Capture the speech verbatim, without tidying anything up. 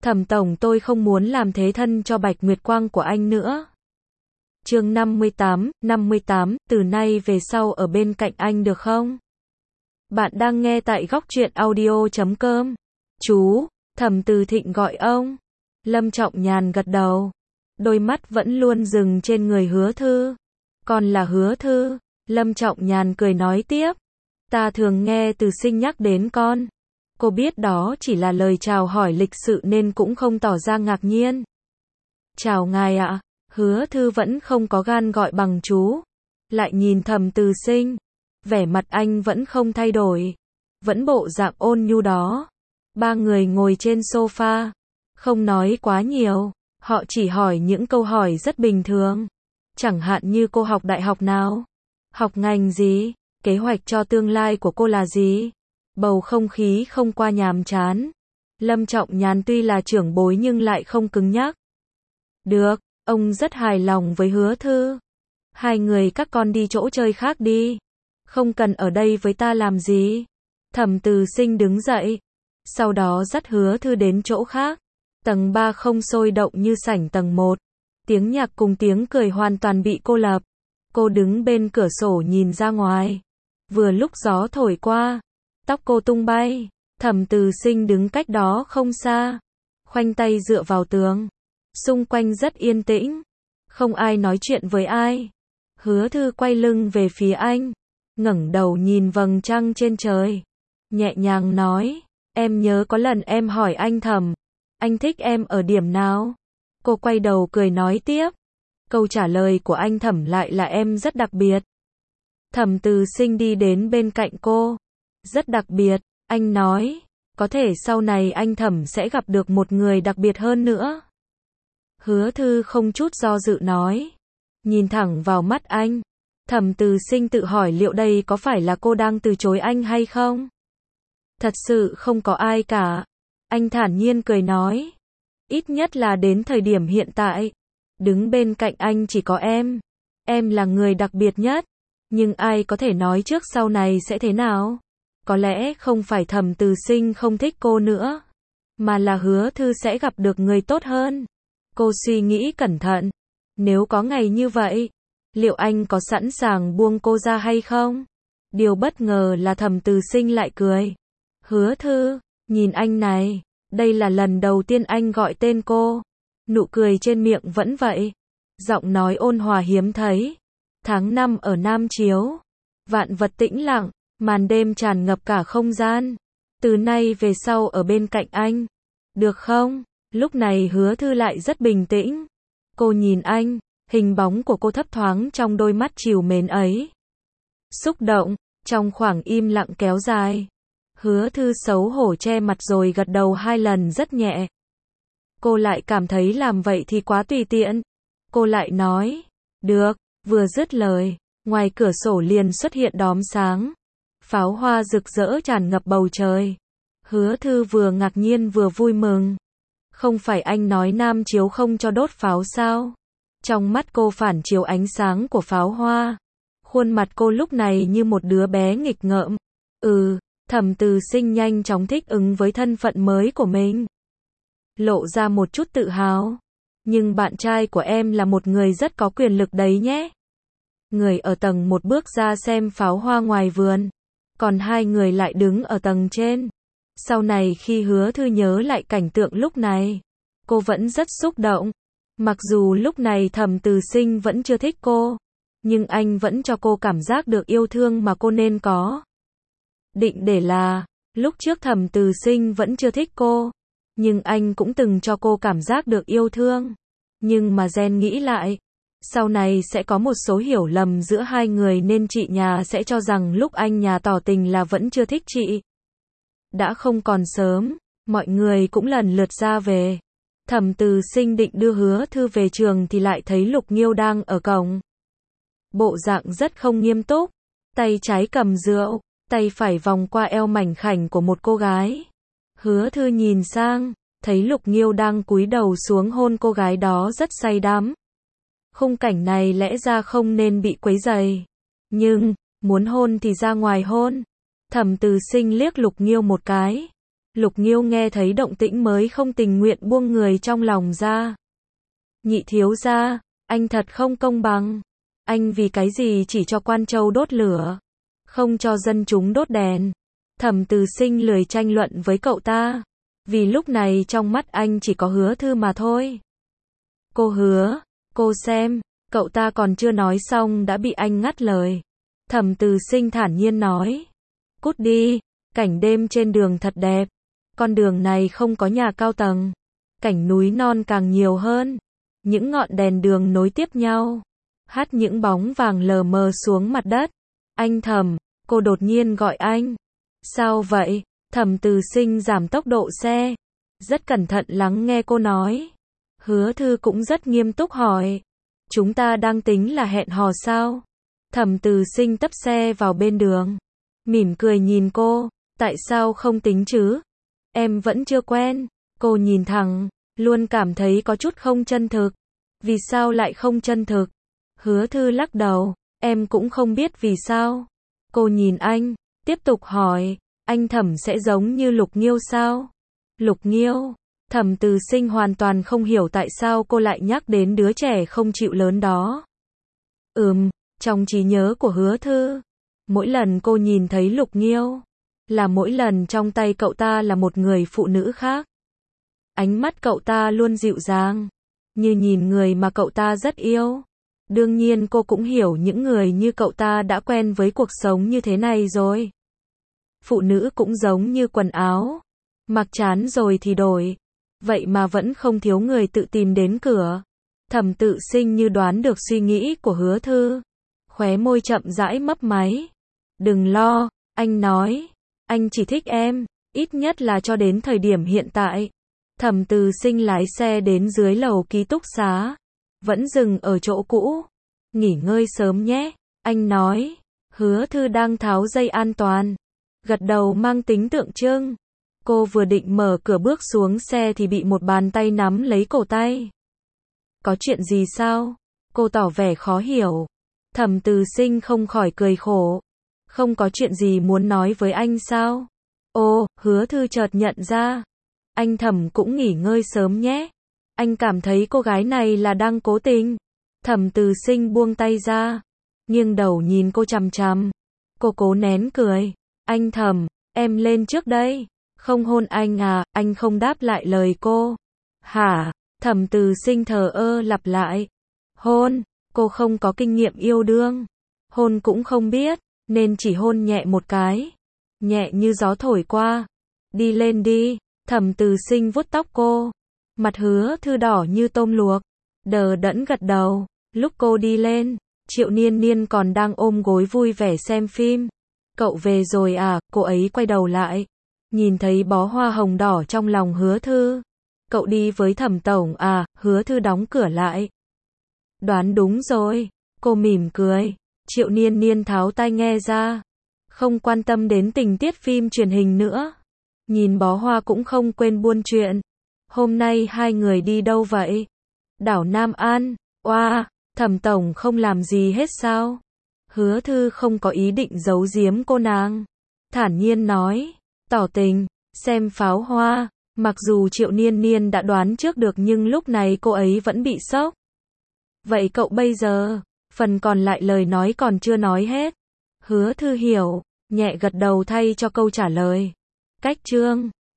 Thẩm tổng, tôi không muốn làm thế thân cho Bạch Nguyệt Quang của anh nữa. Chương năm mươi tám, năm mươi tám, từ nay về sau ở bên cạnh anh được không? Bạn đang nghe tại góc truyện audio chấm com. Chú, Thẩm Từ Thịnh gọi ông. Lâm Trọng Nhàn gật đầu. Đôi mắt vẫn luôn dừng trên người Hứa Thư. Còn là Hứa Thư. Lâm Trọng Nhàn cười nói tiếp. Ta thường nghe Từ Sinh nhắc đến con. Cô biết đó chỉ là lời chào hỏi lịch sự nên cũng không tỏ ra ngạc nhiên. Chào ngài ạ. Hứa Thư vẫn không có gan gọi bằng chú. Lại nhìn Thẩm Từ Sinh. Vẻ mặt anh vẫn không thay đổi. Vẫn bộ dạng ôn nhu đó. Ba người ngồi trên sofa. Không nói quá nhiều. Họ chỉ hỏi những câu hỏi rất bình thường. Chẳng hạn như cô học đại học nào? Học ngành gì? Kế hoạch cho tương lai của cô là gì? Bầu không khí không qua nhàm chán. Lâm Trọng Nhàn tuy là trưởng bối nhưng lại không cứng nhắc. Được, ông rất hài lòng với Hứa Thư. Hai người các con đi chỗ chơi khác đi. Không cần ở đây với ta làm gì. Thẩm Từ Sinh đứng dậy. Sau đó dắt Hứa Thư đến chỗ khác. Tầng ba không sôi động như sảnh tầng một. Tiếng nhạc cùng tiếng cười hoàn toàn bị cô lập. Cô đứng bên cửa sổ nhìn ra ngoài. Vừa lúc gió thổi qua. Tóc cô tung bay. Thẩm Từ Sinh đứng cách đó không xa. Khoanh tay dựa vào tường. Xung quanh rất yên tĩnh. Không ai nói chuyện với ai. Hứa Thư quay lưng về phía anh. Ngẩng đầu nhìn vầng trăng trên trời. Nhẹ nhàng nói. Em nhớ có lần em hỏi anh Thẩm. Anh thích em ở điểm nào? Cô quay đầu cười nói tiếp. Câu trả lời của anh Thẩm lại là em rất đặc biệt. Thẩm Từ Sinh đi đến bên cạnh cô. Rất đặc biệt, anh nói. Có thể sau này anh Thẩm sẽ gặp được một người đặc biệt hơn nữa. Hứa Thư không chút do dự nói. Nhìn thẳng vào mắt anh. Thẩm Từ Sinh tự hỏi liệu đây có phải là cô đang từ chối anh hay không? Thật sự không có ai cả. Anh thản nhiên cười nói. Ít nhất là đến thời điểm hiện tại. Đứng bên cạnh anh chỉ có em. Em là người đặc biệt nhất. Nhưng ai có thể nói trước sau này sẽ thế nào? Có lẽ không phải Thẩm Từ Sinh không thích cô nữa. Mà là Hứa Thư sẽ gặp được người tốt hơn. Cô suy nghĩ cẩn thận. Nếu có ngày như vậy, liệu anh có sẵn sàng buông cô ra hay không? Điều bất ngờ là Thẩm Từ Sinh lại cười. Hứa Thư, nhìn anh này. Đây là lần đầu tiên anh gọi tên cô. Nụ cười trên miệng vẫn vậy. Giọng nói ôn hòa hiếm thấy. Tháng năm ở Nam Chiếu. Vạn vật tĩnh lặng. Màn đêm tràn ngập cả không gian. Từ nay về sau ở bên cạnh anh. Được không? Lúc này Hứa Thư lại rất bình tĩnh. Cô nhìn anh. Hình bóng của cô thấp thoáng trong đôi mắt trìu mến ấy. Xúc động. Trong khoảng im lặng kéo dài. Hứa Thư xấu hổ che mặt rồi gật đầu hai lần rất nhẹ. Cô lại cảm thấy làm vậy thì quá tùy tiện. Cô lại nói. Được. Vừa dứt lời. Ngoài cửa sổ liền xuất hiện đóm sáng. Pháo hoa rực rỡ tràn ngập bầu trời. Hứa Thư vừa ngạc nhiên vừa vui mừng. Không phải anh nói Nam Chiếu không cho đốt pháo sao? Trong mắt cô phản chiếu ánh sáng của pháo hoa. Khuôn mặt cô lúc này như một đứa bé nghịch ngợm. Ừ, Thẩm Từ Sinh nhanh chóng thích ứng với thân phận mới của mình. Lộ ra một chút tự hào. Nhưng bạn trai của em là một người rất có quyền lực đấy nhé. Người ở tầng một bước ra xem pháo hoa ngoài vườn. Còn hai người lại đứng ở tầng trên. Sau này khi Hứa Thư nhớ lại cảnh tượng lúc này, cô vẫn rất xúc động. Mặc dù lúc này Thẩm Từ Sinh vẫn chưa thích cô, nhưng anh vẫn cho cô cảm giác được yêu thương mà cô nên có. Định để là, lúc trước Thẩm Từ Sinh vẫn chưa thích cô, nhưng anh cũng từng cho cô cảm giác được yêu thương. Nhưng mà Gen nghĩ lại, sau này sẽ có một số hiểu lầm giữa hai người nên chị nhà sẽ cho rằng lúc anh nhà tỏ tình là vẫn chưa thích chị. Đã không còn sớm, mọi người cũng lần lượt ra về. Thẩm Từ Sinh định đưa Hứa Thư về trường thì lại thấy Lục Nghiêu đang ở cổng. Bộ dạng rất không nghiêm túc, tay trái cầm rượu, tay phải vòng qua eo mảnh khảnh của một cô gái. Hứa Thư nhìn sang, thấy Lục Nghiêu đang cúi đầu xuống hôn cô gái đó rất say đắm. Khung cảnh này lẽ ra không nên bị quấy rầy. Nhưng, muốn hôn thì ra ngoài hôn. Thẩm Từ Sinh liếc Lục Nghiêu một cái. Lục Nghiêu nghe thấy động tĩnh mới không tình nguyện buông người trong lòng ra. Nhị thiếu gia, anh thật không công bằng. Anh vì cái gì chỉ cho Quan Châu đốt lửa, không cho dân chúng đốt đèn. Thẩm Từ Sinh lười tranh luận với cậu ta, vì lúc này trong mắt anh chỉ có Hứa Thư mà thôi. Cô Hứa, cô xem, cậu ta còn chưa nói xong đã bị anh ngắt lời. Thẩm Từ Sinh thản nhiên nói, cút đi, cảnh đêm trên đường thật đẹp. Con đường này không có nhà cao tầng, cảnh núi non càng nhiều hơn. Những ngọn đèn đường nối tiếp nhau, hắt những bóng vàng lờ mờ xuống mặt đất. Anh Thẩm, cô đột nhiên gọi anh. Sao vậy? Thẩm Từ Sinh giảm tốc độ xe, rất cẩn thận lắng nghe cô nói. Hứa Thư cũng rất nghiêm túc hỏi, chúng ta đang tính là hẹn hò sao? Thẩm Từ Sinh tấp xe vào bên đường, mỉm cười nhìn cô, tại sao không tính chứ? Em vẫn chưa quen. Cô nhìn thẳng, luôn cảm thấy có chút không chân thực. Vì sao lại không chân thực? Hứa Thư lắc đầu, em cũng không biết vì sao. Cô nhìn anh, tiếp tục hỏi, anh Thẩm sẽ giống như Lục Nghiêu sao? Lục Nghiêu? Thẩm Từ Sinh hoàn toàn không hiểu tại sao cô lại nhắc đến đứa trẻ không chịu lớn đó. Ừm, trong trí nhớ của Hứa Thư, mỗi lần cô nhìn thấy Lục Nghiêu, là mỗi lần trong tay cậu ta là một người phụ nữ khác. Ánh mắt cậu ta luôn dịu dàng, như nhìn người mà cậu ta rất yêu. Đương nhiên cô cũng hiểu những người như cậu ta đã quen với cuộc sống như thế này rồi. Phụ nữ cũng giống như quần áo, mặc chán rồi thì đổi. Vậy mà vẫn không thiếu người tự tìm đến cửa. Thẩm Tự Sinh như đoán được suy nghĩ của Hứa Thư, khóe môi chậm rãi mấp máy. Đừng lo, anh nói, anh chỉ thích em, ít nhất là cho đến thời điểm hiện tại. Thẩm Từ Sinh lái xe đến dưới lầu ký túc xá, vẫn dừng ở chỗ cũ. Nghỉ ngơi sớm nhé, anh nói. Hứa Thư đang tháo dây an toàn, gật đầu mang tính tượng trưng. Cô vừa định mở cửa bước xuống xe thì bị một bàn tay nắm lấy cổ tay. Có chuyện gì sao? Cô tỏ vẻ khó hiểu. Thẩm Từ Sinh không khỏi cười khổ. Không có chuyện gì muốn nói với anh sao? Ô, Hứa Thư chợt nhận ra. Anh Thẩm cũng nghỉ ngơi sớm nhé. Anh cảm thấy cô gái này là đang cố tình. Thẩm Từ Sinh buông tay ra, nghiêng đầu nhìn cô chằm chằm. Cô cố nén cười. Anh Thẩm, em lên trước đây. Không hôn anh à? Anh không đáp lại lời cô. Hả? Thẩm Từ Sinh thờ ơ lặp lại. Hôn? Cô không có kinh nghiệm yêu đương, hôn cũng không biết, nên chỉ hôn nhẹ một cái, nhẹ như gió thổi qua. Đi lên đi. Thẩm Từ Sinh vuốt tóc cô, mặt Hứa Thư đỏ như tôm luộc, đờ đẫn gật đầu. Lúc cô đi lên, Triệu Niên Niên còn đang ôm gối vui vẻ xem phim. Cậu về rồi à? Cô ấy quay đầu lại, nhìn thấy bó hoa hồng đỏ trong lòng Hứa Thư. Cậu đi với Thẩm tổng à? Hứa Thư đóng cửa lại. Đoán đúng rồi. Cô mỉm cười. Triệu Niên Niên tháo tai nghe ra, không quan tâm đến tình tiết phim truyền hình nữa. Nhìn bó hoa cũng không quên buôn chuyện. Hôm nay hai người đi đâu vậy? Đảo Nam An. Oa, wow, Thẩm tổng không làm gì hết sao? Hứa Thư không có ý định giấu giếm cô nàng, thản nhiên nói, tỏ tình, xem pháo hoa. Mặc dù Triệu Niên Niên đã đoán trước được nhưng lúc này cô ấy vẫn bị sốc. Vậy cậu bây giờ? Phần còn lại lời nói còn chưa nói hết. Hứa Thư hiểu, nhẹ gật đầu thay cho câu trả lời. Cách chương